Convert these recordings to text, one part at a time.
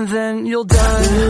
and then you'll die.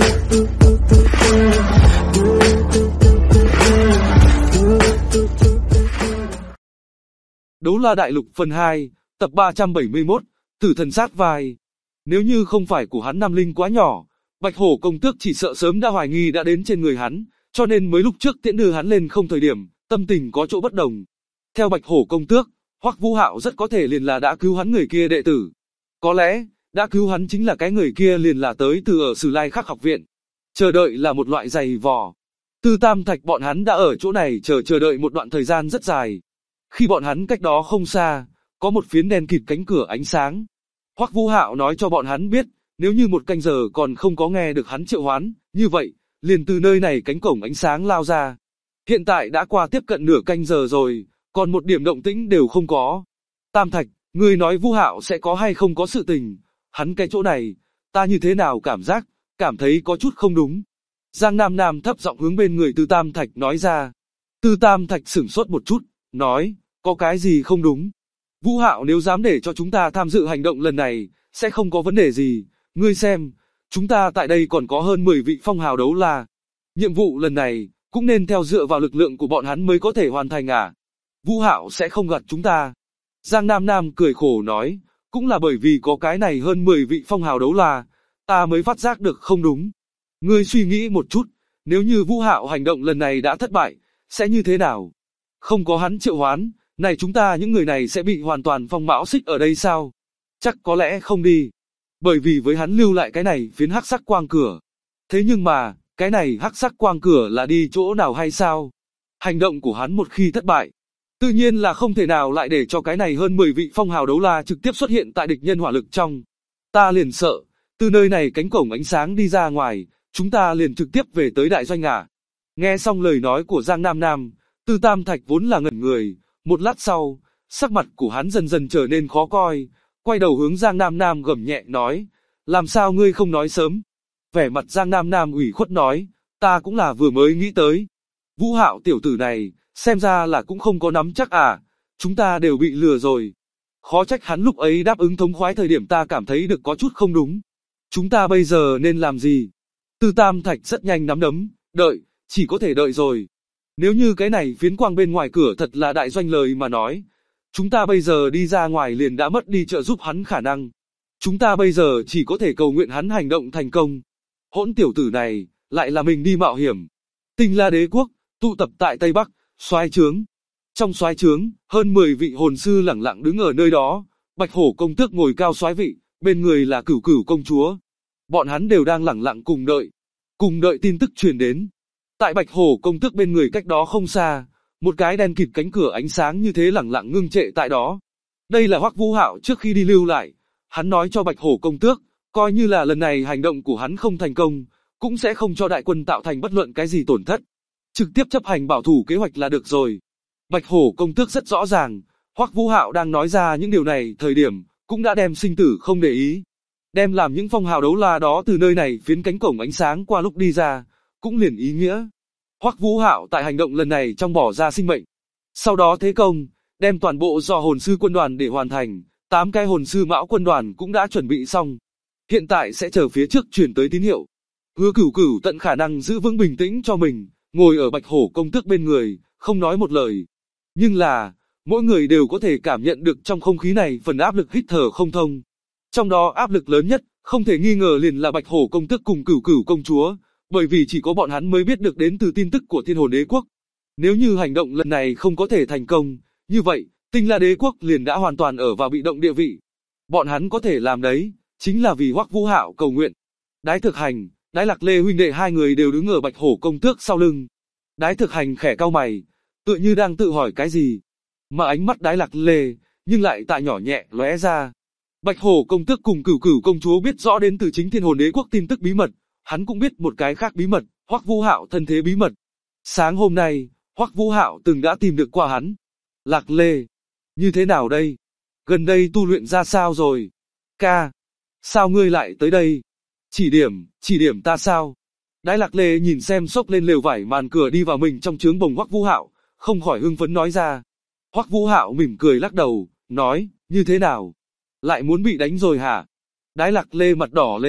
Đấu La Đại Lục phần 2, tập 371, Tử Thần Sát Vai. Nếu như không phải của hắn năm linh quá nhỏ, Bạch Hổ công tước chỉ sợ sớm đã hoài nghi đã đến trên người hắn, cho nên mới lúc trước tiễn đưa hắn lên không thời điểm, tâm tình có chỗ bất đồng. Theo Bạch Hổ công tước, Hoắc Vũ Hạo rất có thể liền là đã cứu hắn người kia đệ tử. Có lẽ, đã cứu hắn chính là cái người kia liền là tới từ ở Sử Lai Khắc học viện. Chờ đợi là một loại giày vò. Tư Tam Thạch bọn hắn đã ở chỗ này chờ đợi một đoạn thời gian rất dài. Khi bọn hắn cách đó không xa, có một phiến đen kịt cánh cửa ánh sáng. Hoắc Vũ Hạo nói cho bọn hắn biết, nếu như một canh giờ còn không có nghe được hắn triệu hoán, như vậy, liền từ nơi này cánh cổng ánh sáng lao ra. Hiện tại đã qua tiếp cận nửa canh giờ rồi, còn một điểm động tĩnh đều không có. Tam Thạch, ngươi nói Vũ Hạo sẽ có hay không có sự tình, hắn cái chỗ này, ta như thế nào cảm thấy có chút không đúng. Giang Nam Nam thấp giọng hướng bên người Tư Tam Thạch nói ra. Tư Tam Thạch sửng sốt một chút, nói, có cái gì không đúng? Vũ Hạo nếu dám để cho chúng ta tham dự hành động lần này, sẽ không có vấn đề gì, ngươi xem, chúng ta tại đây còn có hơn 10 vị phong hào đấu la. Nhiệm vụ lần này, cũng nên theo dựa vào lực lượng của bọn hắn mới có thể hoàn thành à? Vũ Hạo sẽ không gạt chúng ta. Giang Nam Nam cười khổ nói, cũng là bởi vì có cái này hơn 10 vị phong hào đấu la, ta mới phát giác được không đúng. Ngươi suy nghĩ một chút, nếu như Vũ Hạo hành động lần này đã thất bại, sẽ như thế nào? Không có hắn triệu hoán, này chúng ta những người này sẽ bị hoàn toàn phong bão xích ở đây sao? Chắc có lẽ không đi. Bởi vì với hắn lưu lại cái này phiến hắc sắc quang cửa. Thế nhưng mà, cái này hắc sắc quang cửa là đi chỗ nào hay sao? Hành động của hắn một khi thất bại, tự nhiên là không thể nào lại để cho cái này hơn 10 vị phong hào đấu la trực tiếp xuất hiện tại địch nhân hỏa lực trong. Ta liền sợ, từ nơi này cánh cổng ánh sáng đi ra ngoài, chúng ta liền trực tiếp về tới đại doanh à. Nghe xong lời nói của Giang Nam Nam, Tư Tam Thạch vốn là ngẩn người, một lát sau, sắc mặt của hắn dần dần trở nên khó coi, quay đầu hướng Giang Nam Nam gầm nhẹ nói, làm sao ngươi không nói sớm? Vẻ mặt Giang Nam Nam ủy khuất nói, ta cũng là vừa mới nghĩ tới. Vũ Hạo tiểu tử này, xem ra là cũng không có nắm chắc à, chúng ta đều bị lừa rồi. Khó trách hắn lúc ấy đáp ứng thống khoái thời điểm ta cảm thấy được có chút không đúng. Chúng ta bây giờ nên làm gì? Tư Tam Thạch rất nhanh nắm đấm, đợi, chỉ có thể đợi rồi. Nếu như cái này phiến quang bên ngoài cửa thật là đại doanh lời mà nói, chúng ta bây giờ đi ra ngoài liền đã mất đi trợ giúp hắn khả năng. Chúng ta bây giờ chỉ có thể cầu nguyện hắn hành động thành công. Hỗn tiểu tử này, lại là mình đi mạo hiểm. Tinh La Đế quốc, tụ tập tại Tây Bắc, soái trướng. Trong soái trướng, hơn 10 vị hồn sư lẳng lặng đứng ở nơi đó. Bạch Hổ công tước ngồi cao soái vị, bên người là Cửu Cửu công chúa. Bọn hắn đều đang lẳng lặng cùng đợi tin tức truyền đến. Tại Bạch Hổ công tước bên người cách đó không xa, một cái đen kịt cánh cửa ánh sáng như thế lẳng lặng ngưng trệ tại đó. Đây là Hoắc Vũ Hạo trước khi đi lưu lại, hắn nói cho Bạch Hổ công tước, coi như là lần này hành động của hắn không thành công, cũng sẽ không cho đại quân tạo thành bất luận cái gì tổn thất. Trực tiếp chấp hành bảo thủ kế hoạch là được rồi. Bạch Hổ công tước rất rõ ràng, Hoắc Vũ Hạo đang nói ra những điều này thời điểm, cũng đã đem sinh tử không để ý. Đem làm những phong hào đấu la đó từ nơi này phiến cánh cổng ánh sáng qua lúc đi ra, cũng liền ý nghĩa. Hoắc Vũ Hạo tại hành động lần này trong bỏ ra sinh mệnh. Sau đó thế công, đem toàn bộ do hồn sư quân đoàn để hoàn thành, 8 cái hồn sư mão quân đoàn cũng đã chuẩn bị xong. Hiện tại sẽ chờ phía trước truyền tới tín hiệu. Hứa Cửu Cửu tận khả năng giữ vững bình tĩnh cho mình, ngồi ở Bạch Hổ công tước bên người, không nói một lời. Nhưng là, mỗi người đều có thể cảm nhận được trong không khí này phần áp lực hít thở không thông. Trong đó áp lực lớn nhất, không thể nghi ngờ liền là Bạch Hổ công tước cùng Cửu Cửu công chúa, bởi vì chỉ có bọn hắn mới biết được đến từ tin tức của Thiên Hồn Đế quốc. Nếu như hành động lần này không có thể thành công, như vậy, Tinh La Đế quốc liền đã hoàn toàn ở vào bị động địa vị. Bọn hắn có thể làm đấy, chính là vì Hoắc Vũ Hạo cầu nguyện. Đái Thực Hành, Đái Lạc Lê huynh đệ hai người đều đứng ở Bạch Hổ công tước sau lưng. Đái Thực Hành khẽ cau mày, tựa như đang tự hỏi cái gì. Mà ánh mắt Đái Lạc Lê, nhưng lại tại nhỏ nhẹ lóe ra. Bạch Hổ công tước cùng Cửu Cửu công chúa biết rõ đến từ chính Thiên Hồn Đế quốc tin tức bí mật, hắn cũng biết một cái khác bí mật, Hoắc Vũ Hạo thân thế bí mật. Sáng hôm nay, Hoắc Vũ Hạo từng đã tìm được qua hắn. Lạc Lê, như thế nào đây? Gần đây tu luyện ra sao rồi? Ca, sao ngươi lại tới đây? Chỉ điểm ta sao? Đái Lạc Lê nhìn xem xốc lên lều vải màn cửa đi vào mình trong trướng bồng Hoắc Vũ Hạo, không khỏi hưng phấn nói ra. Hoắc Vũ Hạo mỉm cười lắc đầu, nói, như thế nào? Lại muốn bị đánh rồi hả? Đái Lạc Lê mặt đỏ lên,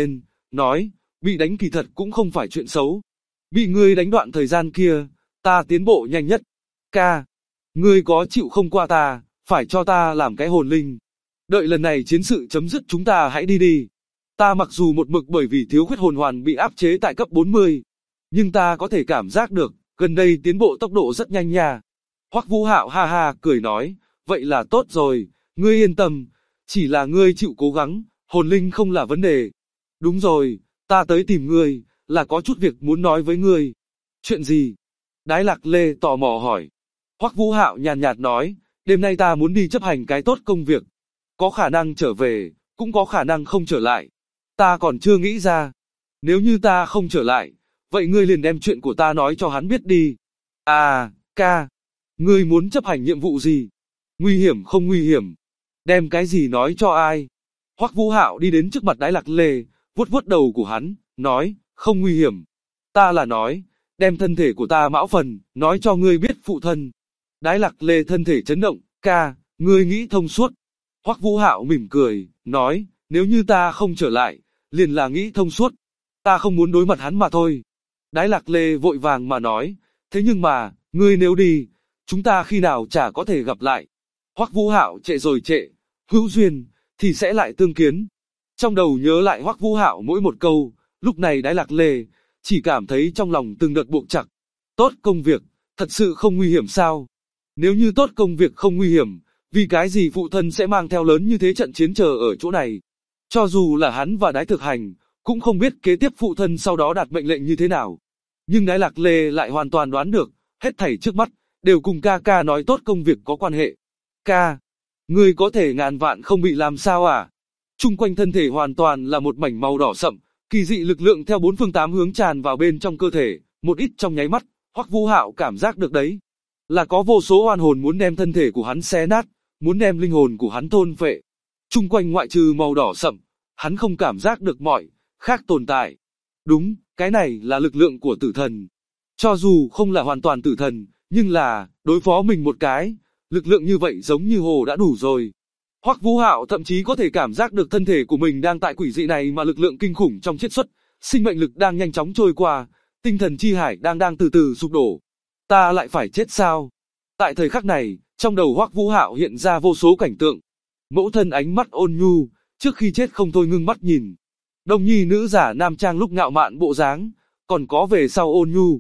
nói, bị đánh kỳ thật cũng không phải chuyện xấu. Bị ngươi đánh đoạn thời gian kia, ta tiến bộ nhanh nhất. Ca, ngươi có chịu không qua ta, phải cho ta làm cái hồn linh. Đợi lần này chiến sự chấm dứt chúng ta hãy đi đi. Ta mặc dù một mực bởi vì thiếu khuyết hồn hoàn bị áp chế tại cấp 40, nhưng ta có thể cảm giác được, gần đây tiến bộ tốc độ rất nhanh nha. Hoắc Vũ Hạo ha ha cười nói, vậy là tốt rồi, ngươi yên tâm, chỉ là ngươi chịu cố gắng, hồn linh không là vấn đề. Đúng rồi, ta tới tìm ngươi, là có chút việc muốn nói với ngươi. Chuyện gì? Đái Lạc Lê tò mò hỏi. Hoắc Vũ Hạo nhàn nhạt nói, đêm nay ta muốn đi chấp hành cái tốt công việc. Có khả năng trở về, cũng có khả năng không trở lại. Ta còn chưa nghĩ ra. Nếu như ta không trở lại, vậy ngươi liền đem chuyện của ta nói cho hắn biết đi. À, ca, ngươi muốn chấp hành nhiệm vụ gì? Nguy hiểm không nguy hiểm? Đem cái gì nói cho ai? Hoắc Vũ Hạo đi đến trước mặt Đái Lạc Lê, vuốt vuốt đầu của hắn, nói, không nguy hiểm. Ta là nói, đem thân thể của ta mão phần, nói cho ngươi biết phụ thân. Đái Lạc Lê thân thể chấn động, ca, ngươi nghĩ thông suốt. Hoắc Vũ Hạo mỉm cười, nói, nếu như ta không trở lại, liền là nghĩ thông suốt. Ta không muốn đối mặt hắn mà thôi. Đái Lạc Lê vội vàng mà nói, thế nhưng mà, ngươi nếu đi, chúng ta khi nào chả có thể gặp lại. Hoắc Vũ Hạo trệ rồi trệ, hữu duyên, thì sẽ lại tương kiến. Trong đầu nhớ lại Hoắc Vũ Hạo mỗi một câu, lúc này Đái Lạc Lê, chỉ cảm thấy trong lòng từng đợt buộc chặt. Tốt công việc, thật sự không nguy hiểm sao? Nếu như tốt công việc không nguy hiểm, vì cái gì phụ thân sẽ mang theo lớn như thế trận chiến chờ ở chỗ này? Cho dù là hắn và Đái Thực Hành, cũng không biết kế tiếp phụ thân sau đó đạt mệnh lệnh như thế nào. Nhưng Đái Lạc Lê lại hoàn toàn đoán được, hết thảy trước mắt, đều cùng ca ca nói tốt công việc có quan hệ. Ca, ngươi có thể ngàn vạn không bị làm sao à? Trung quanh thân thể hoàn toàn là một mảnh màu đỏ sậm, kỳ dị lực lượng theo bốn phương tám hướng tràn vào bên trong cơ thể, một ít trong nháy mắt, Hoắc Vũ Hạo cảm giác được đấy. Là có vô số oan hồn muốn đem thân thể của hắn xé nát, muốn đem linh hồn của hắn thôn phệ. Trung quanh ngoại trừ màu đỏ sậm, hắn không cảm giác được mọi khác tồn tại. Đúng, cái này là lực lượng của tử thần. Cho dù không là hoàn toàn tử thần, nhưng là, đối phó mình một cái, lực lượng như vậy giống như hồ đã đủ rồi. Hoắc Vũ Hạo thậm chí có thể cảm giác được thân thể của mình đang tại quỷ dị này mà lực lượng kinh khủng trong chiết xuất, sinh mệnh lực đang nhanh chóng trôi qua, tinh thần chi hải đang từ từ sụp đổ. Ta lại phải chết sao? Tại thời khắc này, trong đầu Hoắc Vũ Hạo hiện ra vô số cảnh tượng. Mẫu thân ánh mắt ôn nhu, trước khi chết không thôi ngưng mắt nhìn. Đồng nhi nữ giả nam trang lúc ngạo mạn bộ dáng, còn có về sau ôn nhu.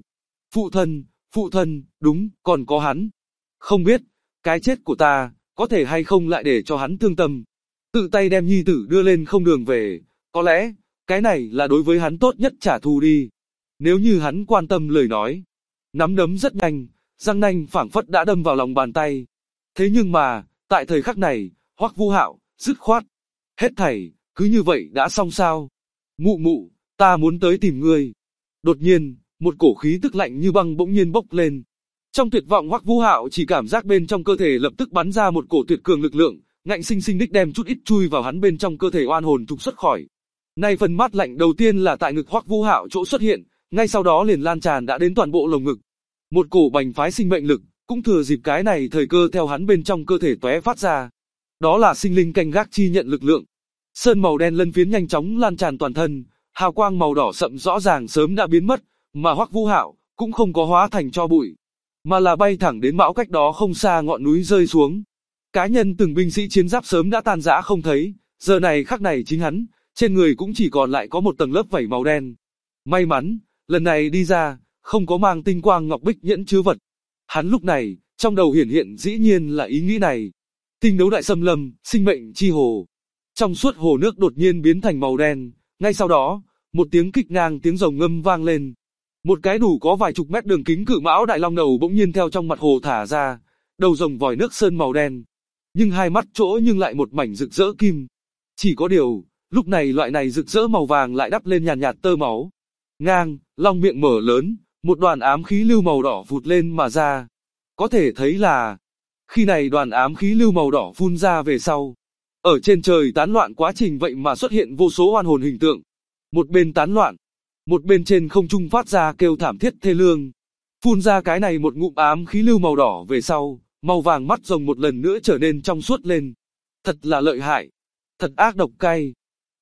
Phụ thân, đúng, còn có hắn. Không biết, cái chết của ta, có thể hay không lại để cho hắn thương tâm. Tự tay đem nhi tử đưa lên không đường về, có lẽ, cái này là đối với hắn tốt nhất trả thù đi. Nếu như hắn quan tâm lời nói. Nắm đấm rất nhanh, răng nanh phảng phất đã đâm vào lòng bàn tay. Thế nhưng mà, tại thời khắc này, Hoắc Vũ Hạo, dứt khoát. Hết thảy, cứ như vậy đã xong sao? Mụ, ta muốn tới tìm ngươi. Đột nhiên, một cổ khí tức lạnh như băng bỗng nhiên bốc lên. Trong tuyệt vọng Hoắc Vũ Hạo chỉ cảm giác bên trong cơ thể lập tức bắn ra một cổ tuyệt cường lực lượng, ngạnh sinh sinh đích đem chút ít chui vào hắn bên trong cơ thể oan hồn trục xuất khỏi. Nay phần mát lạnh đầu tiên là tại ngực Hoắc Vũ Hạo chỗ xuất hiện, ngay sau đó liền lan tràn đã đến toàn bộ lồng ngực. Một cổ bành phái sinh mệnh lực, cũng thừa dịp cái này thời cơ theo hắn bên trong cơ thể tóe phát ra. Đó là sinh linh canh gác chi nhận lực lượng. Sơn màu đen lân phiến nhanh chóng lan tràn toàn thân, hào quang màu đỏ sậm rõ ràng sớm đã biến mất, mà Hoắc Vũ Hạo cũng không có hóa thành tro bụi, mà là bay thẳng đến mão cách đó không xa ngọn núi rơi xuống. Cá nhân từng binh sĩ chiến giáp sớm đã tan rã không thấy, giờ này khắc này chính hắn, trên người cũng chỉ còn lại có một tầng lớp vảy màu đen. May mắn, lần này đi ra, không có mang tinh quang ngọc bích nhẫn chứa vật. Hắn lúc này, trong đầu hiển hiện dĩ nhiên là ý nghĩ này. Tinh đấu đại xâm lâm, sinh mệnh chi hồ. Trong suốt hồ nước đột nhiên biến thành màu đen, ngay sau đó, một tiếng kích ngang tiếng rồng ngâm vang lên. Một cái đủ có vài chục mét đường kính cự mão đại long đầu bỗng nhiên theo trong mặt hồ thả ra, đầu rồng vòi nước sơn màu đen. Nhưng hai mắt chỗ nhưng lại một mảnh rực rỡ kim. Chỉ có điều, lúc này loại này rực rỡ màu vàng lại đắp lên nhàn nhạt tơ máu. Ngang, long miệng mở lớn, một đoàn ám khí lưu màu đỏ vụt lên mà ra. Có thể thấy là, khi này đoàn ám khí lưu màu đỏ phun ra về sau, ở trên trời tán loạn quá trình vậy mà xuất hiện vô số oan hồn hình tượng. Một bên tán loạn, một bên trên không trung phát ra kêu thảm thiết thê lương. Phun ra cái này một ngụm ám khí lưu màu đỏ về sau, màu vàng mắt rồng một lần nữa trở nên trong suốt lên. Thật là lợi hại, thật ác độc cay.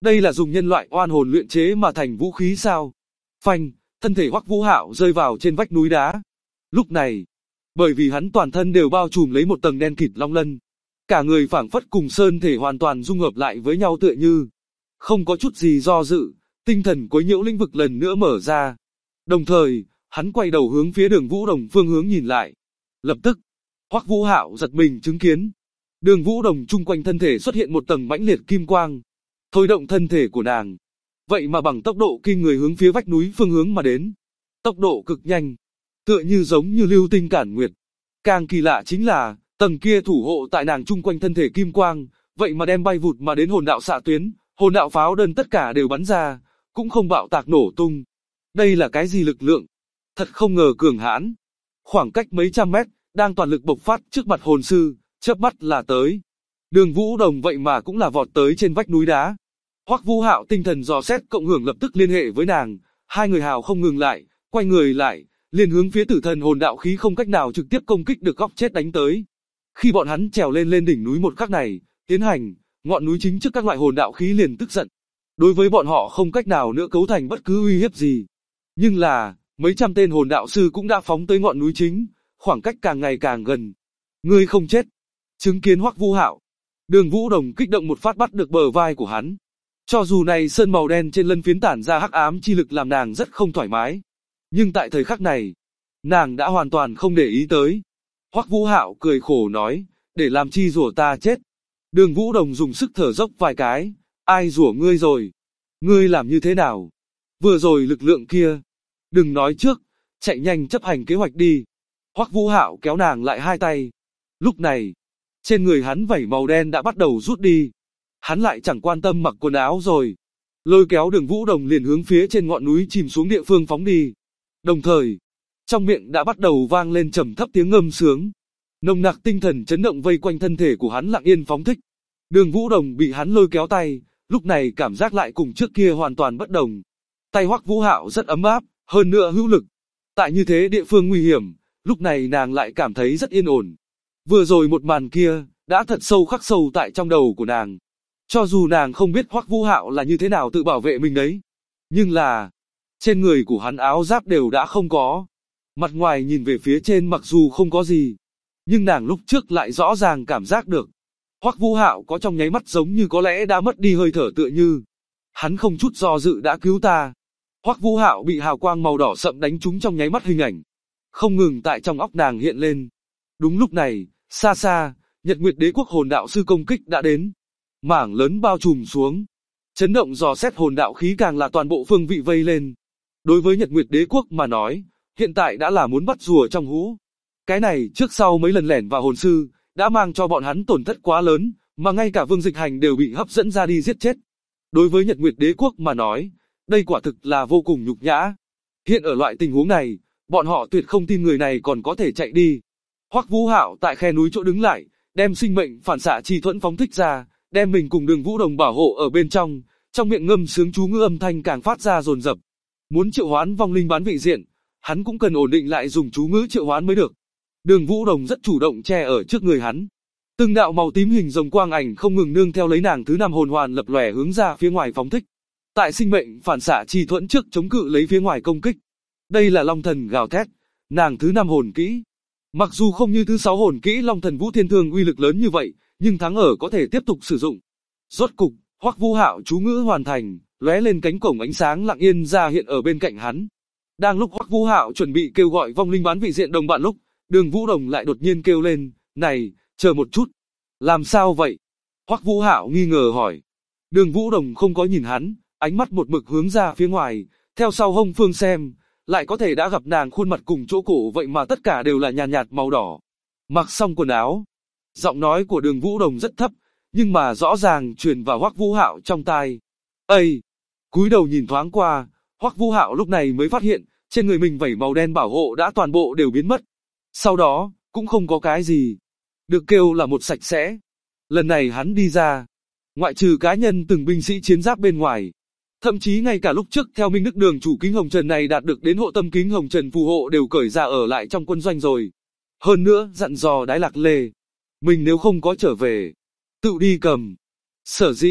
Đây là dùng nhân loại oan hồn luyện chế mà thành vũ khí sao? Phanh, thân thể Hoắc Vũ Hạo rơi vào trên vách núi đá. Lúc này, bởi vì hắn toàn thân đều bao trùm lấy một tầng đen kịt long lân, cả người phảng phất cùng sơn thể hoàn toàn dung hợp lại với nhau tựa như không có chút gì do dự, tinh thần quấy nhiễu lĩnh vực lần nữa mở ra. Đồng thời, hắn quay đầu hướng phía Đường Vũ Đồng phương hướng nhìn lại. Lập tức, Hoắc Vũ Hạo giật mình chứng kiến, Đường Vũ Đồng chung quanh thân thể xuất hiện một tầng mãnh liệt kim quang, thôi động thân thể của nàng. Vậy mà bằng tốc độ kinh người hướng phía vách núi phương hướng mà đến. Tốc độ cực nhanh, tựa như giống như lưu tinh cản nguyệt. Càng kỳ lạ chính là, tầng kia thủ hộ tại nàng chung quanh thân thể kim quang, vậy mà đem bay vụt mà đến hồn đạo xạ tuyến, hồn đạo pháo đơn tất cả đều bắn ra, cũng không bạo tạc nổ tung. Đây là cái gì lực lượng? Thật không ngờ cường hãn. Khoảng cách mấy trăm mét, đang toàn lực bộc phát trước mặt hồn sư, chớp mắt là tới. Đường Vũ Đồng vậy mà cũng là vọt tới trên vách núi đá. Hoắc Vũ Hạo tinh thần dò xét cộng hưởng lập tức liên hệ với nàng, hai người hào không ngừng lại, quay người lại, liền hướng phía tử thần hồn đạo khí không cách nào trực tiếp công kích được góc chết đánh tới. Khi bọn hắn trèo lên đỉnh núi một khắc này, tiến hành, ngọn núi chính trước các loại hồn đạo khí liền tức giận. Đối với bọn họ không cách nào nữa cấu thành bất cứ uy hiếp gì. Nhưng là, mấy trăm tên hồn đạo sư cũng đã phóng tới ngọn núi chính, khoảng cách càng ngày càng gần. Ngươi không chết. Chứng kiến Hoắc Vũ Hạo, Đường Vũ Đồng kích động một phát bắt được bờ vai của hắn. Cho dù này sơn màu đen trên lân phiến tản ra hắc ám chi lực làm nàng rất không thoải mái, nhưng tại thời khắc này, nàng đã hoàn toàn không để ý tới. Hoắc Vũ Hạo cười khổ nói, để làm chi rủa ta chết. Đường Vũ Đồng dùng sức thở dốc vài cái, ai rủa ngươi rồi? Ngươi làm như thế nào? Vừa rồi lực lượng kia, đừng nói trước, chạy nhanh chấp hành kế hoạch đi. Hoắc Vũ Hạo kéo nàng lại hai tay. Lúc này, trên người hắn vảy màu đen đã bắt đầu rút đi. Hắn lại chẳng quan tâm mặc quần áo rồi. Lôi kéo Đường Vũ Đồng liền hướng phía trên ngọn núi chìm xuống địa phương phóng đi. Đồng thời, trong miệng đã bắt đầu vang lên trầm thấp tiếng ngâm sướng. Nồng nặc tinh thần chấn động vây quanh thân thể của hắn lặng yên phóng thích. Đường Vũ Đồng bị hắn lôi kéo tay, lúc này cảm giác lại cùng trước kia hoàn toàn bất đồng. Tay Hoắc Vũ Hạo rất ấm áp, hơn nữa hữu lực. Tại như thế địa phương nguy hiểm, lúc này nàng lại cảm thấy rất yên ổn. Vừa rồi một màn kia, đã thật sâu khắc sâu tại trong đầu của nàng. Cho dù nàng không biết Hoắc Vũ Hạo là như thế nào tự bảo vệ mình đấy. Nhưng là, trên người của hắn áo giáp đều đã không có. Mặt ngoài nhìn về phía trên mặc dù không có gì, nhưng nàng lúc trước lại rõ ràng cảm giác được. Hoắc Vũ Hạo có trong nháy mắt giống như có lẽ đã mất đi hơi thở tựa như. Hắn không chút do dự đã cứu ta. Hoắc Vũ Hạo bị hào quang màu đỏ sậm đánh trúng trong nháy mắt hình ảnh. Không ngừng tại trong óc nàng hiện lên. Đúng lúc này, xa xa, Nhật Nguyệt Đế Quốc hồn đạo sư công kích đã đến. Mảng lớn bao trùm xuống. Chấn động dò xét hồn đạo khí càng là toàn bộ phương vị vây lên. Đối với Nhật Nguyệt Đế Quốc mà nói, hiện tại đã là muốn bắt rùa trong hũ. Cái này trước sau mấy lần lẻn vào hồn sư, đã mang cho bọn hắn tổn thất quá lớn, mà ngay cả Vương Dịch Hành đều bị hấp dẫn ra đi giết chết. Đối với Nhật Nguyệt Đế Quốc mà nói, đây quả thực là vô cùng nhục nhã. Hiện ở loại tình huống này, bọn họ tuyệt không tin người này còn có thể chạy đi. Hoắc Vũ Hạo tại khe núi chỗ đứng lại, đem sinh mệnh phản xạ chi thuẫn phóng thích ra, đem mình cùng Đường Vũ Đồng bảo hộ ở bên trong miệng ngâm sướng chú ngữ âm thanh càng phát ra dồn dập. Muốn triệu hoán vong linh bán vị diện, hắn cũng cần ổn định lại dùng chú ngữ triệu hoán mới được. Đường Vũ Đồng rất chủ động che ở trước người hắn. Từng đạo màu tím hình rồng quang ảnh không ngừng nương theo lấy nàng thứ 5 hồn hoàn lập lòe hướng ra phía ngoài phóng thích. Tại sinh mệnh phản xạ chi thuẫn trước chống cự lấy phía ngoài công kích. Đây là Long Thần gào thét, nàng thứ 5 hồn kỹ. Mặc dù không như thứ 6 hồn kỹ Long Thần Vũ Thiên Thương uy lực lớn như vậy, nhưng thắng ở có thể tiếp tục sử dụng. Rốt cục, Hoắc Vũ Hạo chú ngữ hoàn thành, lóe lên cánh cổng ánh sáng lặng yên ra hiện ở bên cạnh hắn. Đang lúc Hoắc Vũ Hạo chuẩn bị kêu gọi vong linh bán vị diện đồng bạn lúc, Đường Vũ Đồng lại đột nhiên kêu lên, "Này, chờ một chút." "Làm sao vậy?" Hoắc Vũ Hạo nghi ngờ hỏi. Đường Vũ Đồng không có nhìn hắn, ánh mắt một mực hướng ra phía ngoài, theo sau hông phương xem, lại có thể đã gặp nàng khuôn mặt cùng chỗ cổ vậy mà tất cả đều là nhàn nhạt màu đỏ. Mặc xong quần áo, giọng nói của Đường Vũ Đồng rất thấp, nhưng mà rõ ràng truyền vào Hoắc Vũ Hạo trong tai. "Ây!" Cúi đầu nhìn thoáng qua, Hoắc Vũ Hạo lúc này mới phát hiện, trên người mình vảy màu đen bảo hộ đã toàn bộ đều biến mất. Sau đó, cũng không có cái gì. Được kêu là một sạch sẽ. Lần này hắn đi ra, ngoại trừ cá nhân từng binh sĩ chiến giáp bên ngoài, thậm chí ngay cả lúc trước theo Minh Đức Đường chủ Kính Hồng Trần này đạt được đến hộ tâm Kính Hồng Trần phù hộ đều cởi ra ở lại trong quân doanh rồi. Hơn nữa, dặn dò Đái Lạc Lê, mình nếu không có trở về, tự đi cầm. Sở dĩ,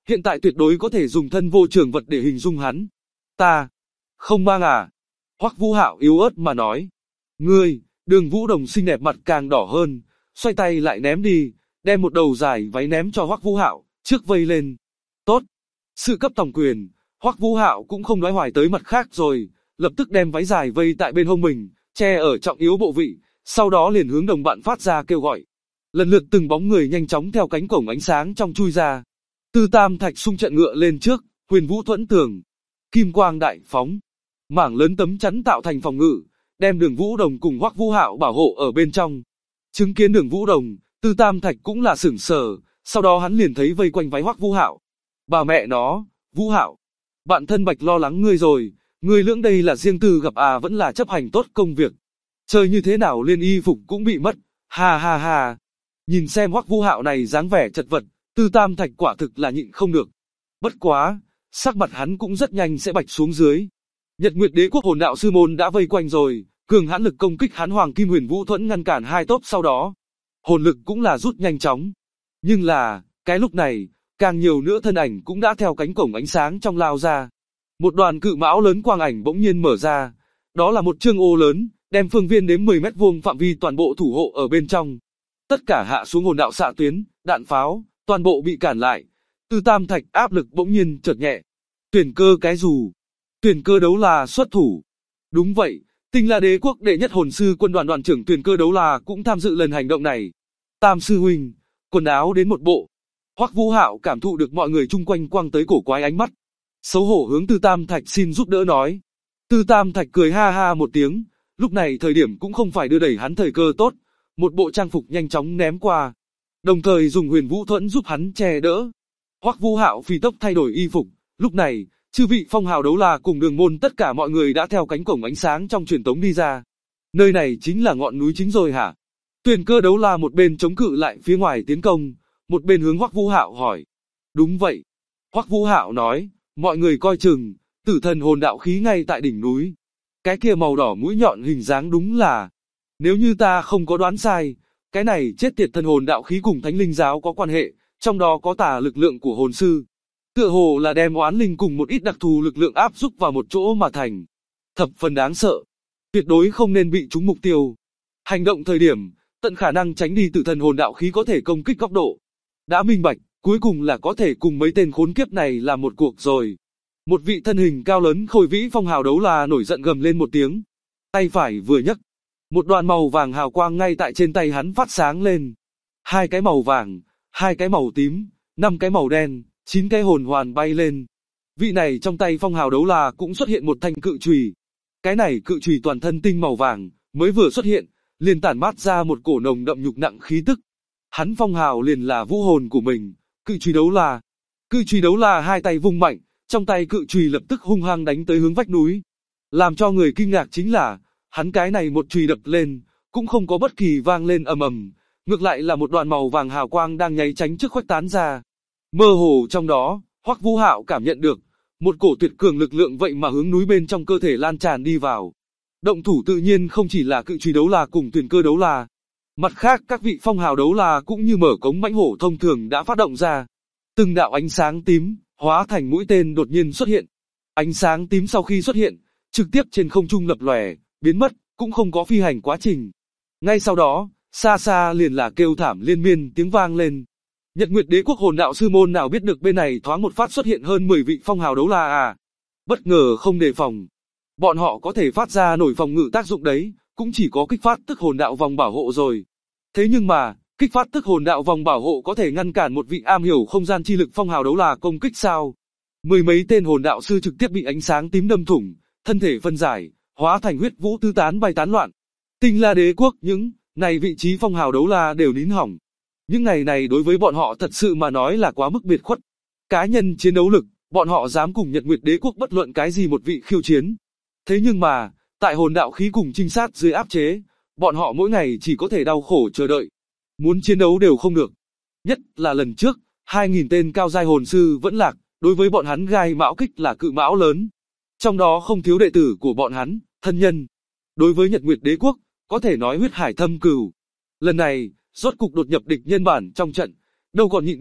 hiện tại tuyệt đối có thể dùng thân vô trường vật để hình dung hắn. Ta không mang à? Hoắc Vũ Hạo yếu ớt mà nói. Ngươi, Đường Vũ Đồng xinh đẹp mặt càng đỏ hơn, xoay tay lại ném đi, đem một đầu dài váy ném cho Hoắc Vũ Hạo, trước vây lên. Tốt. Sự cấp tổng quyền, Hoắc Vũ Hạo cũng không nói hoài tới mặt khác rồi, lập tức đem váy dài vây tại bên hông mình, che ở trọng yếu bộ vị, sau đó liền hướng đồng bạn phát ra kêu gọi. Lần lượt từng bóng người nhanh chóng theo cánh cổng ánh sáng trong chui ra. Tư Tam Thạch xung trận ngựa lên trước, Huyền Vũ thuẫn tường, kim quang đại phóng, mảng lớn tấm chắn tạo thành phòng ngự, đem Đường Vũ Đồng cùng Hoắc Vũ Hạo bảo hộ ở bên trong. Chứng kiến Đường Vũ Đồng, Tư Tam Thạch cũng là sửng sờ, sau đó hắn liền thấy vây quanh váy Hoắc Vũ Hạo. Bà mẹ nó, Vũ Hạo, bạn thân Bạch lo lắng ngươi rồi, ngươi lưỡng đây là riêng tư gặp à vẫn là chấp hành tốt công việc. Chơi như thế nào liên y phục cũng bị mất, ha ha ha. Nhìn xem Hoắc Vũ Hạo này dáng vẻ chật vật, Tư Tam Thạch quả thực là nhịn không được. Bất quá, sắc mặt hắn cũng rất nhanh sẽ bạch xuống dưới. Nhật Nguyệt Đế Quốc hồn đạo sư môn đã vây quanh rồi, cường hãn lực công kích hắn Hoàng Kim Huyền Vũ thuẫn ngăn cản hai tốp sau đó. Hồn lực cũng là rút nhanh chóng. Nhưng là, cái lúc này, càng nhiều nữa thân ảnh cũng đã theo cánh cổng ánh sáng trong lao ra. Một đoàn cự mão lớn quang ảnh bỗng nhiên mở ra. Đó là một chương ô lớn, đem phương viên đến 10 mét vuông phạm vi toàn bộ thủ hộ ở bên trong. Tất cả hạ xuống hồn đạo xạ tuyến, đạn pháo, toàn bộ bị cản lại. Tư Tam Thạch áp lực bỗng nhiên chợt nhẹ. Tuyển cơ cái dù. Tuyển cơ đấu là xuất thủ. Đúng vậy, Tinh La Đế Quốc đệ nhất hồn sư quân đoàn đoàn trưởng tuyển cơ đấu là cũng tham dự lần hành động này. Tam sư huynh, quần áo đến một bộ. Hoắc Vũ Hạo cảm thụ được mọi người chung quanh quăng tới cổ quái ánh mắt. Xấu hổ hướng Tư Tam Thạch xin giúp đỡ nói. Tư Tam Thạch cười ha ha một tiếng, lúc này thời điểm cũng không phải đưa đẩy hắn thời cơ tốt. Một bộ trang phục nhanh chóng ném qua, đồng thời dùng Huyền Vũ thuẫn giúp hắn che đỡ. Hoắc Vũ Hạo phi tốc thay đổi y phục, lúc này, chư vị phong hào đấu la cùng đường môn tất cả mọi người đã theo cánh cổng ánh sáng trong truyền tống đi ra. Nơi này chính là ngọn núi chính rồi hả? Tuyển cơ đấu la một bên chống cự lại phía ngoài tiến công, một bên hướng Hoắc Vũ Hạo hỏi. Đúng vậy. Hoắc Vũ Hạo nói, mọi người coi chừng, tử thần hồn đạo khí ngay tại đỉnh núi. Cái kia màu đỏ mũi nhọn hình dáng đúng là, nếu như ta không có đoán sai, cái này chết tiệt thần hồn đạo khí cùng thánh linh giáo có quan hệ, trong đó có tà lực lượng của hồn sư. Tựa hồ là đem oán linh cùng một ít đặc thù lực lượng áp xúc vào một chỗ mà thành. Thập phần đáng sợ. Tuyệt đối không nên bị trúng mục tiêu. Hành động thời điểm, tận khả năng tránh đi tử thần hồn đạo khí có thể công kích góc độ. Đã minh bạch, cuối cùng là có thể cùng mấy tên khốn kiếp này làm một cuộc rồi. Một vị thân hình cao lớn khôi vĩ phong hào đấu la nổi giận gầm lên một tiếng. Tay phải vừa nhấc. Một đoàn màu vàng hào quang ngay tại trên tay hắn phát sáng lên. 2 cái màu vàng, 2 cái màu tím, 5 cái màu đen, 9 cái hồn hoàn bay lên. Vị này trong tay phong hào đấu la cũng xuất hiện một thanh cự chùy. Cái này cự chùy toàn thân tinh màu vàng, mới vừa xuất hiện, liền tản mát ra một cổ nồng đậm nhục nặng khí tức. Hắn phong hào liền là vũ hồn của mình, cự chùy đấu la. Cự chùy đấu la hai tay vung mạnh, trong tay cự chùy lập tức hung hăng đánh tới hướng vách núi. Làm cho người kinh ngạc chính là, hắn cái này một chùy đập lên, cũng không có bất kỳ vang lên ầm ầm, ngược lại là một đoàn màu vàng hào quang đang nháy tránh trước khuếch tán ra. Mơ hồ trong đó, Hoắc Vũ Hạo cảm nhận được một cổ tuyệt cường lực lượng vậy mà hướng núi bên trong cơ thể lan tràn đi vào. Động thủ tự nhiên không chỉ là cự chùy đấu la cùng tuyển cơ đấu la, mặt khác các vị phong hào đấu la cũng như mở cống mãnh hổ thông thường đã phát động ra. Từng đạo ánh sáng tím hóa thành mũi tên đột nhiên xuất hiện. Ánh sáng tím sau khi xuất hiện, trực tiếp trên không trung lập lòe, biến mất, cũng không có phi hành quá trình. Ngay sau đó, xa xa liền là kêu thảm liên miên tiếng vang lên. Nhật Nguyệt Đế Quốc hồn đạo sư môn nào biết được bên này thoáng một phát xuất hiện hơn 10 vị phong hào đấu la à. Bất ngờ không đề phòng. Bọn họ có thể phát ra nổi phòng ngự tác dụng đấy, cũng chỉ có kích phát tức hồn đạo vòng bảo hộ rồi. Thế nhưng mà, kích phát tức hồn đạo vòng bảo hộ có thể ngăn cản một vị am hiểu không gian chi lực phong hào đấu la công kích sao? Mười mấy tên hồn đạo sư trực tiếp bị ánh sáng tím đâm thủng, thân thể phân giải, hóa thành huyết vũ tứ tán bay tán loạn. Tinh La Đế Quốc những này vị trí phong hào đấu la đều nín hỏng. Những ngày này đối với bọn họ thật sự mà nói là quá mức biệt khuất. Cá nhân chiến đấu lực, bọn họ dám cùng Nhật Nguyệt Đế Quốc bất luận cái gì một vị khiêu chiến. Thế nhưng mà, tại hồn đạo khí cùng trinh sát dưới áp chế, bọn họ mỗi ngày chỉ có thể đau khổ chờ đợi. Muốn chiến đấu đều không được. Nhất là lần trước, 2.000 tên cao giai hồn sư vẫn lạc, đối với bọn hắn gai mão kích là cự mão lớn. Trong đó không thiếu đệ tử của bọn hắn, thân nhân. Đối với Nhật Nguyệt Đế Quốc, có thể nói huyết hải thâm cừu. Lần này, rốt cục đột nhập địch nhân bản trong trận, đâu còn nhịn được,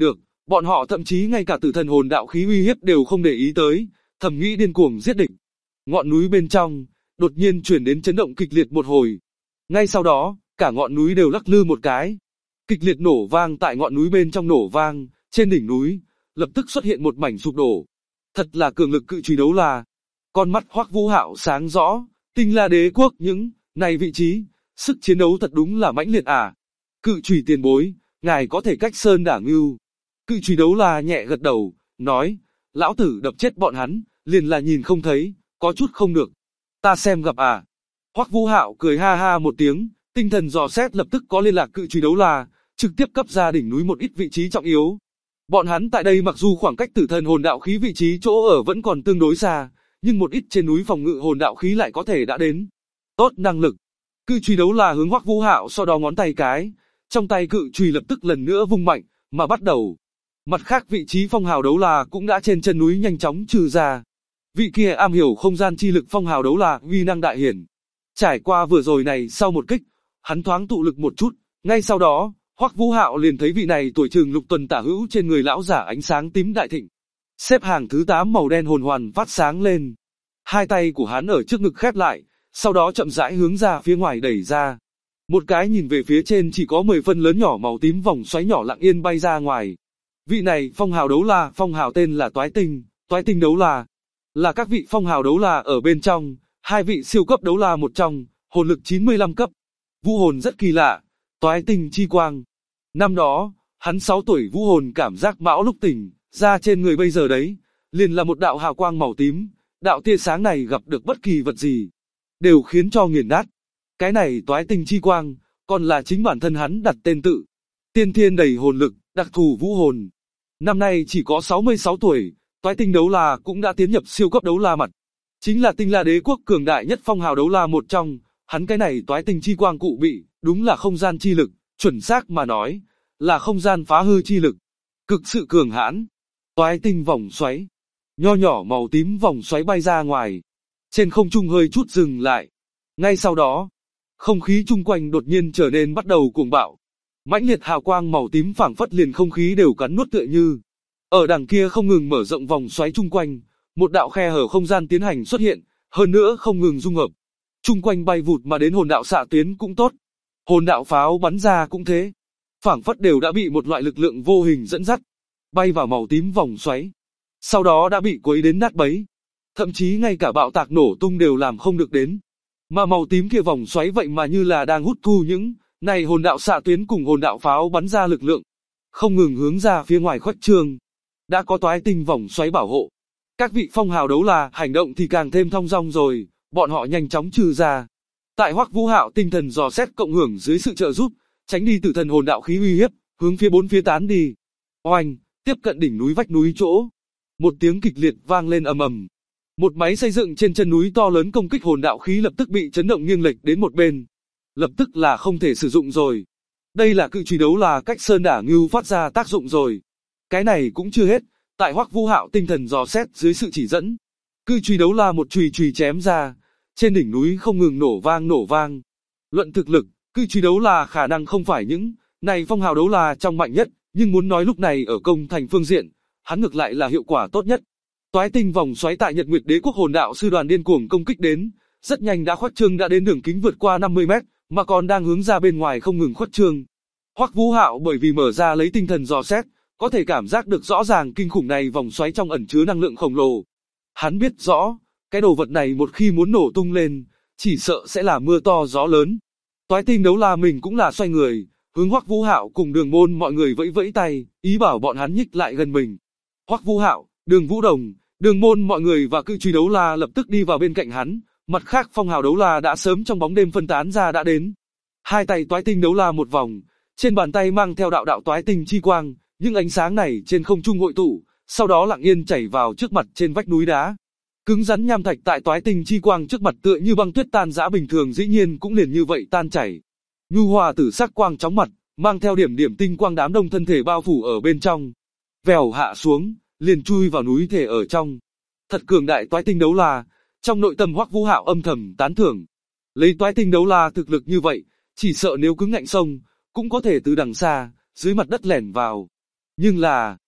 Bọn họ thậm chí ngay cả tử thần hồn đạo khí uy hiếp đều không để ý tới, thầm nghĩ điên cuồng giết địch. Ngọn núi bên trong, đột nhiên chuyển đến chấn động kịch liệt một hồi. Ngay sau đó, cả ngọn núi đều lắc lư một cái. Kịch liệt nổ vang tại ngọn núi bên trong nổ vang, trên đỉnh núi, lập tức xuất hiện một mảnh sụp đổ. Thật là cường lực cự chùy đấu la. Con mắt Hoắc Vũ Hạo sáng rõ, Tinh La Đế quốc những này vị trí, sức chiến đấu thật đúng là mãnh liệt à. Cự chùy tiền bối, ngài có thể cách sơn đả ngưu. Cự chùy đấu la nhẹ gật đầu, nói, lão tử đập chết bọn hắn, liền là nhìn không thấy, có chút không được. Ta xem gặp à. Hoắc Vũ Hạo cười ha ha một tiếng, tinh thần dò xét lập tức có liên lạc cự chùy đấu la, trực tiếp cấp ra đỉnh núi một ít vị trí trọng yếu. Bọn hắn tại đây mặc dù khoảng cách tử thần hồn đạo khí vị trí chỗ ở vẫn còn tương đối xa, nhưng một ít trên núi phòng ngự hồn đạo khí lại có thể đã đến. Tốt năng lực. Cự chùy đấu la hướng Hoắc Vũ Hạo sau đó ngón tay cái, trong tay cự chùy lập tức lần nữa vung mạnh, mà bắt đầu. Mặt khác vị trí phong hào đấu la cũng đã trên chân núi nhanh chóng trừ ra. Vị kia am hiểu không gian chi lực phong hào đấu la uy năng đại hiển. Trải qua vừa rồi này sau một kích, hắn thoáng tụ lực một chút, ngay sau đó, Hoắc Vũ Hạo liền thấy vị này tuổi chừng lục tuần tả hữu trên người lão giả ánh sáng tím đại thịnh. Xếp hàng thứ 8 màu đen hồn hoàn phát sáng lên. Hai tay của hắn ở trước ngực khép lại, sau đó chậm rãi hướng ra phía ngoài đẩy ra. Một cái nhìn về phía trên chỉ có 10 phân lớn nhỏ màu tím vòng xoáy nhỏ lặng yên bay ra ngoài. Vị này phong hào đấu la, phong hào tên là Toái Tinh đấu la. Là các vị phong hào đấu la ở bên trong, hai vị siêu cấp đấu la một trong, hồn lực 95 cấp. Vũ hồn rất kỳ lạ, Toái Tinh chi quang. Năm đó, hắn 6 tuổi vũ hồn cảm giác bão lúc tỉnh, ra trên người bây giờ đấy, liền là một đạo hào quang màu tím, đạo tia sáng này gặp được bất kỳ vật gì, đều khiến cho nghiền nát. Cái này Toái Tinh chi quang, còn là chính bản thân hắn đặt tên tự. Tiên thiên đầy hồn lực, đặc thù vũ hồn. Năm nay chỉ có 66 tuổi, Toái Tinh đấu la cũng đã tiến nhập siêu cấp đấu la mặt. Chính là Tinh La Đế quốc cường đại nhất phong hào đấu la một trong, hắn cái này Toái Tinh chi quang cụ bị, đúng là không gian chi lực, chuẩn xác mà nói, là không gian phá hư chi lực. Cực sự cường hãn. Toái Tinh vòng xoáy. Nho nhỏ màu tím vòng xoáy bay ra ngoài. Trên không trung hơi chút dừng lại. Ngay sau đó, không khí chung quanh đột nhiên trở nên bắt đầu cuồng bạo. Mãnh liệt hào quang màu tím phảng phất liền không khí đều cắn nuốt tựa như. Ở đằng kia không ngừng mở rộng vòng xoáy chung quanh, một đạo khe hở không gian tiến hành xuất hiện, hơn nữa không ngừng dung hợp. Chung quanh bay vụt mà đến hồn đạo xạ tuyến cũng tốt, hồn đạo pháo bắn ra cũng thế. Phảng phất đều đã bị một loại lực lượng vô hình dẫn dắt, bay vào màu tím vòng xoáy. Sau đó đã bị quấy đến nát bấy. Thậm chí ngay cả bạo tạc nổ tung đều làm không được đến. Mà màu tím kia vòng xoáy vậy mà như là đang hút thu những này hồn đạo xạ tuyến cùng hồn đạo pháo bắn ra lực lượng, không ngừng hướng ra phía ngoài khuếch trương. Đã có Toái Tinh vòng xoáy bảo hộ, các vị phong hào đấu la hành động thì càng thêm thong dong rồi, bọn họ nhanh chóng trừ ra. Tại Hoắc Vũ Hạo tinh thần dò xét cộng hưởng dưới sự trợ giúp, tránh đi tử thần hồn đạo khí uy hiếp, hướng phía bốn phía tán đi. Oanh, tiếp cận đỉnh núi vách núi chỗ, một tiếng kịch liệt vang lên ầm ầm. Một máy xây dựng trên chân núi to lớn công kích hồn đạo khí lập tức bị chấn động nghiêng lệch đến một bên, lập tức là không thể sử dụng rồi. Đây là cự chùy đấu la cách sơn đả ngưu phát ra tác dụng rồi. Cái này cũng chưa hết, tại Hoắc Vũ Hạo tinh thần dò xét dưới sự chỉ dẫn, cự chùy đấu la một chùy chùy chém ra, trên đỉnh núi không ngừng nổ vang. Luận thực lực, cự chùy đấu la khả năng không phải những này phong hào đấu la trong mạnh nhất, nhưng muốn nói lúc này ở công thành phương diện, hắn ngược lại là hiệu quả tốt nhất. Toái Tinh vòng xoáy tại Nhật Nguyệt Đế quốc hồn đạo sư đoàn điên cuồng công kích đến, rất nhanh đã khuếch trương đã đến đường kính vượt qua 50 mét, mà còn đang hướng ra bên ngoài không ngừng khuếch trương. Hoắc Vũ Hạo bởi vì mở ra lấy tinh thần dò xét, có thể cảm giác được rõ ràng kinh khủng này vòng xoáy trong ẩn chứa năng lượng khổng lồ. Hắn biết rõ, cái đồ vật này một khi muốn nổ tung lên, chỉ sợ sẽ là mưa to gió lớn. Toái Tinh đấu la mình cũng là xoay người, hướng Hoắc Vũ Hạo cùng Đường Môn mọi người vẫy vẫy tay, ý bảo bọn hắn nhích lại gần mình. Hoắc Vũ Hạo, Đường Vũ Đồng, Đường Môn mọi người và cự chùy đấu la lập tức đi vào bên cạnh hắn, mặt khác phong hào đấu la đã sớm trong bóng đêm phân tán ra đã đến. Hai tay Toái Tinh đấu la một vòng, trên bàn tay mang theo đạo đạo Toái Tinh chi quang, những ánh sáng này trên không trung hội tụ, sau đó lặng yên chảy vào trước mặt trên vách núi đá. Cứng rắn nham thạch tại Toái Tinh chi quang trước mặt tựa như băng tuyết tan rã bình thường dĩ nhiên cũng liền như vậy tan chảy. Nhu hòa tử sắc quang chóng mặt, mang theo điểm điểm tinh quang đám đông thân thể bao phủ ở bên trong. Vèo hạ xuống, liền chui vào núi thể ở trong. Thật cường đại Toái Tinh đấu la, trong nội tâm Hoắc Vũ Hạo âm thầm tán thưởng. Lấy Toái Tinh đấu la thực lực như vậy, chỉ sợ nếu cứng ngạnh sông, cũng có thể từ đằng xa, dưới mặt đất lẻn vào. Nhưng là,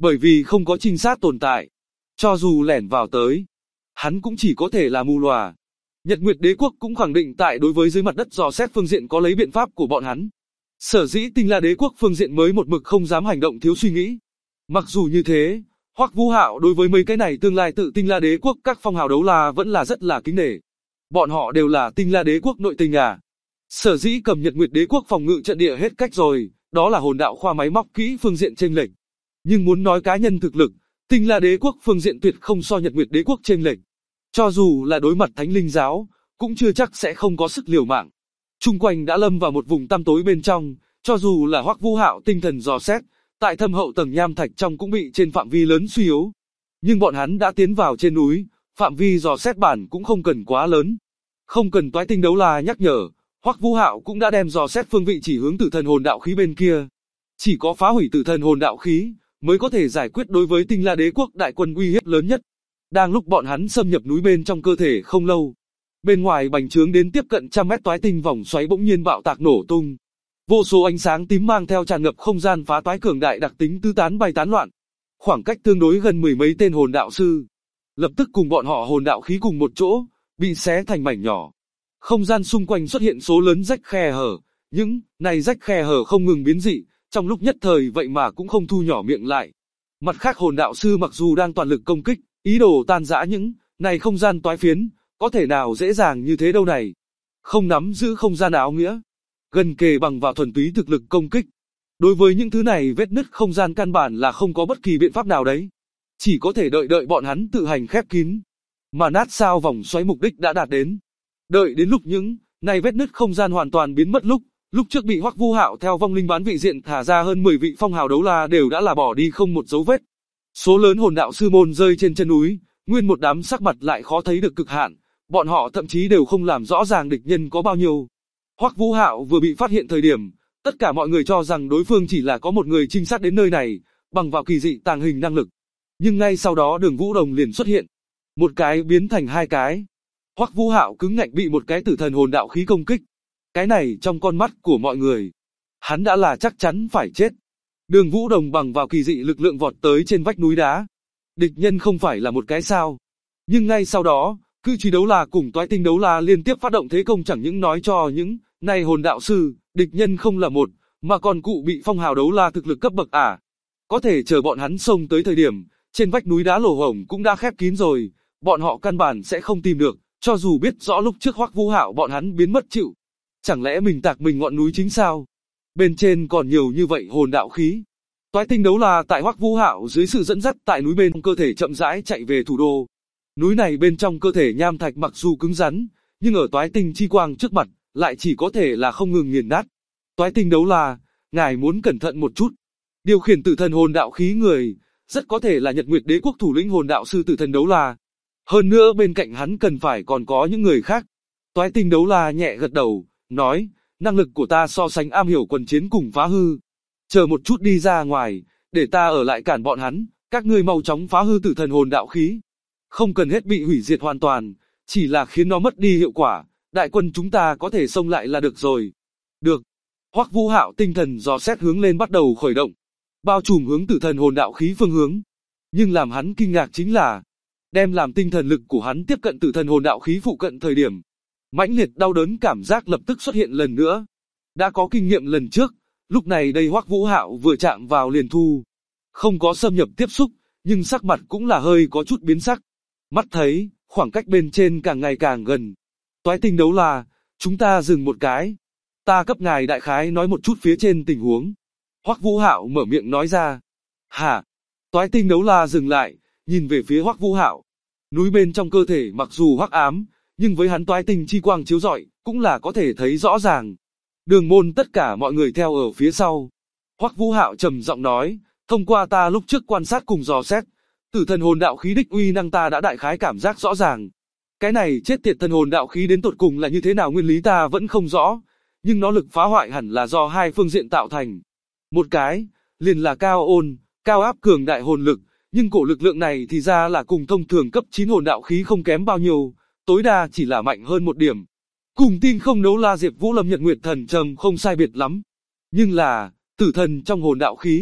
Bởi vì không có trinh sát tồn tại, cho dù lẻn vào tới, hắn cũng chỉ có thể là mù lòa. Nhật Nguyệt Đế quốc cũng khẳng định tại đối với dưới mặt đất dò xét phương diện có lấy biện pháp của bọn hắn. Sở dĩ Tinh La Đế quốc phương diện mới một mực không dám hành động thiếu suy nghĩ. Mặc dù như thế, Hoắc Vũ Hạo đối với mấy cái này tương lai tự Tinh La Đế quốc các phong hào đấu la vẫn là rất là kính nể. Bọn họ đều là Tinh La Đế quốc nội tình à. Sở dĩ cầm Nhật Nguyệt Đế quốc phòng ngự trận địa hết cách rồi, đó là hồn đạo khoa máy móc kỹ phương diện chênh lệch. Nhưng muốn nói cá nhân thực lực, Tinh La Đế quốc phương diện tuyệt không so Nhật Nguyệt Đế quốc chênh lệch. Cho dù là đối mặt Thánh Linh giáo, cũng chưa chắc sẽ không có sức liều mạng. Chung quanh đã lâm vào một vùng tăm tối bên trong, cho dù là Hoắc Vũ Hạo tinh thần dò xét, tại thâm hậu tầng nham thạch trong cũng bị trên phạm vi lớn suy yếu. Nhưng bọn hắn đã tiến vào trên núi, phạm vi dò xét bản cũng không cần quá lớn. Không cần Toái Tinh đấu la nhắc nhở, Hoắc Vũ Hạo cũng đã đem dò xét phương vị chỉ hướng Tử Thần hồn đạo khí bên kia. Chỉ có phá hủy Tử Thần hồn đạo khí mới có thể giải quyết đối với Tinh La Đế quốc đại quân uy hiếp lớn nhất. Đang lúc bọn hắn xâm nhập núi bên trong cơ thể không lâu, bên ngoài bành trướng đến tiếp cận trăm mét toái tinh vòng xoáy bỗng nhiên bạo tạc nổ tung. Vô số ánh sáng tím mang theo tràn ngập không gian phá toái cường đại đặc tính tứ tán bay tán loạn. Khoảng cách tương đối gần mười mấy tên hồn đạo sư, lập tức cùng bọn họ hồn đạo khí cùng một chỗ, bị xé thành mảnh nhỏ. Không gian xung quanh xuất hiện số lớn rách khe hở, những này rách khe hở không ngừng biến dị, trong lúc nhất thời vậy mà cũng không thu nhỏ miệng lại. Mặt khác hồn đạo sư mặc dù đang toàn lực công kích, ý đồ tan rã những này không gian toái phiến, có thể nào dễ dàng như thế đâu này. Không nắm giữ không gian áo nghĩa, gần kề bằng vào thuần túy thực lực công kích. Đối với những thứ này vết nứt không gian căn bản là không có bất kỳ biện pháp nào đấy. Chỉ có thể đợi bọn hắn tự hành khép kín. Mà nát sao vòng xoáy mục đích đã đạt đến. Đợi đến lúc những này vết nứt không gian hoàn toàn biến mất lúc trước bị Hoắc Vũ Hạo theo vong linh bán vị diện thả ra hơn 10 vị phong hào đấu la đều đã là bỏ đi không một dấu vết. Số lớn hồn đạo sư môn rơi trên chân núi, nguyên một đám sắc mặt lại khó thấy được cực hạn, bọn họ thậm chí đều không làm rõ ràng địch nhân có bao nhiêu. Hoắc Vũ Hạo vừa bị phát hiện thời điểm, tất cả mọi người cho rằng đối phương chỉ là có một người trinh sát đến nơi này, bằng vào kỳ dị tàng hình năng lực. Nhưng ngay sau đó Đường Vũ Đồng liền xuất hiện, một cái biến thành hai cái. Hoắc Vũ Hạo cứng ngạnh bị một cái tử thần hồn đạo khí công kích. Cái này trong con mắt của mọi người, hắn đã là chắc chắn phải chết. Đường Vũ Đồng bằng vào kỳ dị lực lượng vọt tới trên vách núi đá. Địch nhân không phải là một cái sao. Nhưng ngay sau đó, Cự Truy đấu la cùng Toái Tinh đấu la liên tiếp phát động thế công, chẳng những nói cho những này hồn đạo sư, địch nhân không là một, mà còn cụ bị phong hào đấu la thực lực cấp bậc à. Có thể chờ bọn hắn xông tới thời điểm, trên vách núi đá lỗ hổng cũng đã khép kín rồi, bọn họ căn bản sẽ không tìm được, cho dù biết rõ lúc trước Hoắc Vũ Hạo bọn hắn biến mất chịu. Chẳng lẽ mình tạc mình ngọn núi chính sao? Bên trên còn nhiều như vậy hồn đạo khí. Toái Tinh đấu la tại Hoắc Vũ Hạo dưới sự dẫn dắt tại núi bên trong cơ thể chậm rãi chạy về thủ đô. Núi này bên trong cơ thể nham thạch mặc dù cứng rắn, nhưng ở Toái Tinh chi quang trước mặt, lại chỉ có thể là không ngừng nghiền nát. Toái Tinh đấu la, ngài muốn cẩn thận một chút. Điều khiển tử thần hồn đạo khí người, rất có thể là Nhật Nguyệt Đế quốc thủ lĩnh hồn đạo sư tử thần đấu la. Hơn nữa bên cạnh hắn cần phải còn có những người khác. Toái Tinh đấu la nhẹ gật đầu, nói, năng lực của ta so sánh am hiểu quần chiến cùng phá hư. Chờ một chút đi ra ngoài, để ta ở lại cản bọn hắn, các ngươi mau chóng phá hư tử thần hồn đạo khí. Không cần hết bị hủy diệt hoàn toàn, chỉ là khiến nó mất đi hiệu quả, đại quân chúng ta có thể xông lại là được rồi. Được. Hoắc Vũ Hạo tinh thần dò xét hướng lên bắt đầu khởi động, bao trùm hướng tử thần hồn đạo khí phương hướng. Nhưng làm hắn kinh ngạc chính là, đem làm tinh thần lực của hắn tiếp cận tử thần hồn đạo khí phụ cận thời điểm, mãnh liệt đau đớn cảm giác lập tức xuất hiện lần nữa. Đã có kinh nghiệm lần trước, lúc này đây Hoắc Vũ Hạo vừa chạm vào liền thu. Không có xâm nhập tiếp xúc, nhưng sắc mặt cũng là hơi có chút biến sắc. Mắt thấy, khoảng cách bên trên càng ngày càng gần. Toái Tinh đấu la, chúng ta dừng một cái. Ta cấp ngài đại khái nói một chút phía trên tình huống. Hoắc Vũ Hạo mở miệng nói ra. Hả? Toái Tinh đấu la dừng lại, nhìn về phía Hoắc Vũ Hạo. Núi bên trong cơ thể mặc dù hắc ám, nhưng với hắn Toái Tinh chi quang chiếu rọi, cũng là có thể thấy rõ ràng. Đường môn tất cả mọi người theo ở phía sau. Hoắc Vũ Hạo trầm giọng nói, thông qua ta lúc trước quan sát cùng dò xét, tử thần hồn đạo khí đích uy năng ta đã đại khái cảm giác rõ ràng. Cái này chết tiệt thần hồn đạo khí đến tột cùng là như thế nào nguyên lý ta vẫn không rõ, nhưng nó lực phá hoại hẳn là do hai phương diện tạo thành. Một cái, liền là cao áp cường đại hồn lực, nhưng cổ lực lượng này thì ra là cùng thông thường cấp 9 hồn đạo khí không kém bao nhiêu, tối đa chỉ là mạnh hơn một điểm. Cùng tin không đấu la Diệp Vũ Lâm Nhật Nguyệt Thần Trầm không sai biệt lắm. Nhưng là, tử thần trong hồn đạo khí,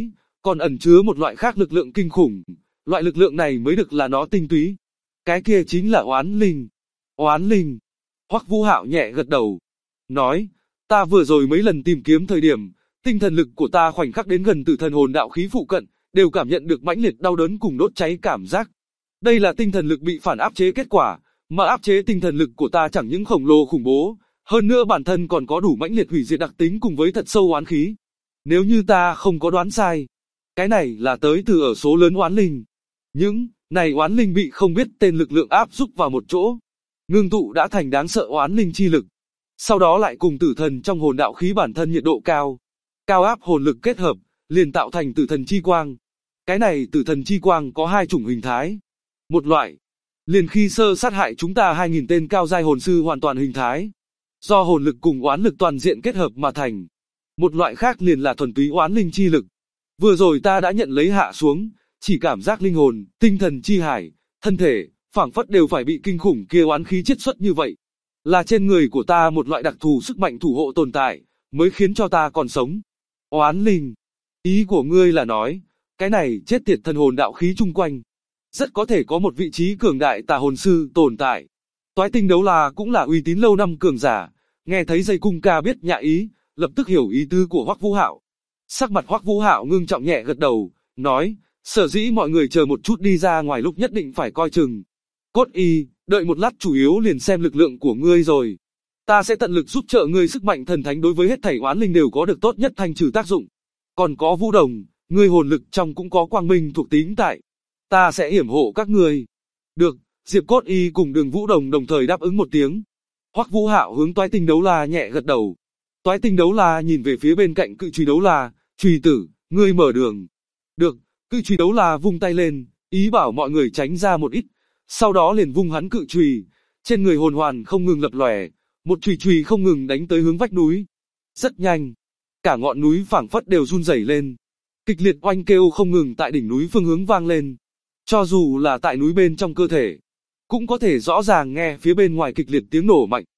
còn ẩn chứa một loại khác lực lượng kinh khủng, loại lực lượng này mới được là nó tinh túy. Cái kia chính là oán linh. Oán linh. Hoắc Vũ Hạo nhẹ gật đầu, nói, ta vừa rồi mấy lần tìm kiếm thời điểm, tinh thần lực của ta khoảnh khắc đến gần tử thần hồn đạo khí phụ cận, đều cảm nhận được mãnh liệt đau đớn cùng đốt cháy cảm giác. Đây là tinh thần lực bị phản áp chế kết quả, mà áp chế tinh thần lực của ta chẳng những khổng lồ khủng bố, hơn nữa bản thân còn có đủ mãnh liệt hủy diệt đặc tính cùng với thật sâu oán khí. Nếu như ta không có đoán sai, cái này là tới từ ở số lớn oán linh. Những này oán linh bị không biết tên lực lượng áp xúc vào một chỗ, ngưng tụ đã thành đáng sợ oán linh chi lực. Sau đó lại cùng tử thần trong hồn đạo khí bản thân nhiệt độ cao, cao áp hồn lực kết hợp, liền tạo thành tử thần chi quang. Cái này tử thần chi quang có hai chủng hình thái. Một loại, liền khi sơ sát hại chúng ta 2000 tên cao giai hồn sư hoàn toàn hình thái, do hồn lực cùng oán lực toàn diện kết hợp mà thành. Một loại khác liền là thuần túy oán linh chi lực. Vừa rồi ta đã nhận lấy hạ xuống, chỉ cảm giác linh hồn, tinh thần chi hải, thân thể, phảng phất đều phải bị kinh khủng kia oán khí chiết xuất như vậy. Là trên người của ta một loại đặc thù sức mạnh thủ hộ tồn tại, mới khiến cho ta còn sống. Oán linh. Ý của ngươi là nói, cái này chết tiệt thần hồn đạo khí chung quanh. Rất có thể có một vị trí cường đại tà hồn sư tồn tại. Toái Tinh Đấu La cũng là uy tín lâu năm cường giả, nghe thấy Dây Cung Ca biết nhã ý, lập tức hiểu ý tứ của Hoắc Vũ Hạo. Sắc mặt Hoắc Vũ Hạo ngưng trọng nhẹ gật đầu, nói, sở dĩ mọi người chờ một chút đi ra ngoài lúc nhất định phải coi chừng. Cốt Y, đợi một lát chủ yếu liền xem lực lượng của ngươi rồi. Ta sẽ tận lực giúp trợ ngươi sức mạnh thần thánh đối với hết thảy oán linh đều có được tốt nhất thanh trừ tác dụng. Còn có Vũ Đồng, ngươi hồn lực trong cũng có quang minh thuộc tính tại. Ta sẽ yểm hộ các ngươi. Được, Diệp Cốt Y cùng Đường Vũ Đồng đồng thời đáp ứng một tiếng. Hoắc Vũ Hạo hướng Toái Tinh Đấu La nhẹ gật đầu. Toái Tinh Đấu La nhìn về phía bên cạnh Cự Chùy Đấu La, Chùy tử, ngươi mở đường. Được, Cự Chùy Đấu La vung tay lên, ý bảo mọi người tránh ra một ít. Sau đó liền vung hắn cự chùy, trên người hồn hoàn không ngừng lập lòe, một chùy chùy không ngừng đánh tới hướng vách núi. Rất nhanh, cả ngọn núi phảng phất đều run rẩy lên. Kịch liệt oanh kêu không ngừng tại đỉnh núi phương hướng vang lên. Cho dù là tại núi bên trong cơ thể, cũng có thể rõ ràng nghe phía bên ngoài kịch liệt tiếng nổ mạnh.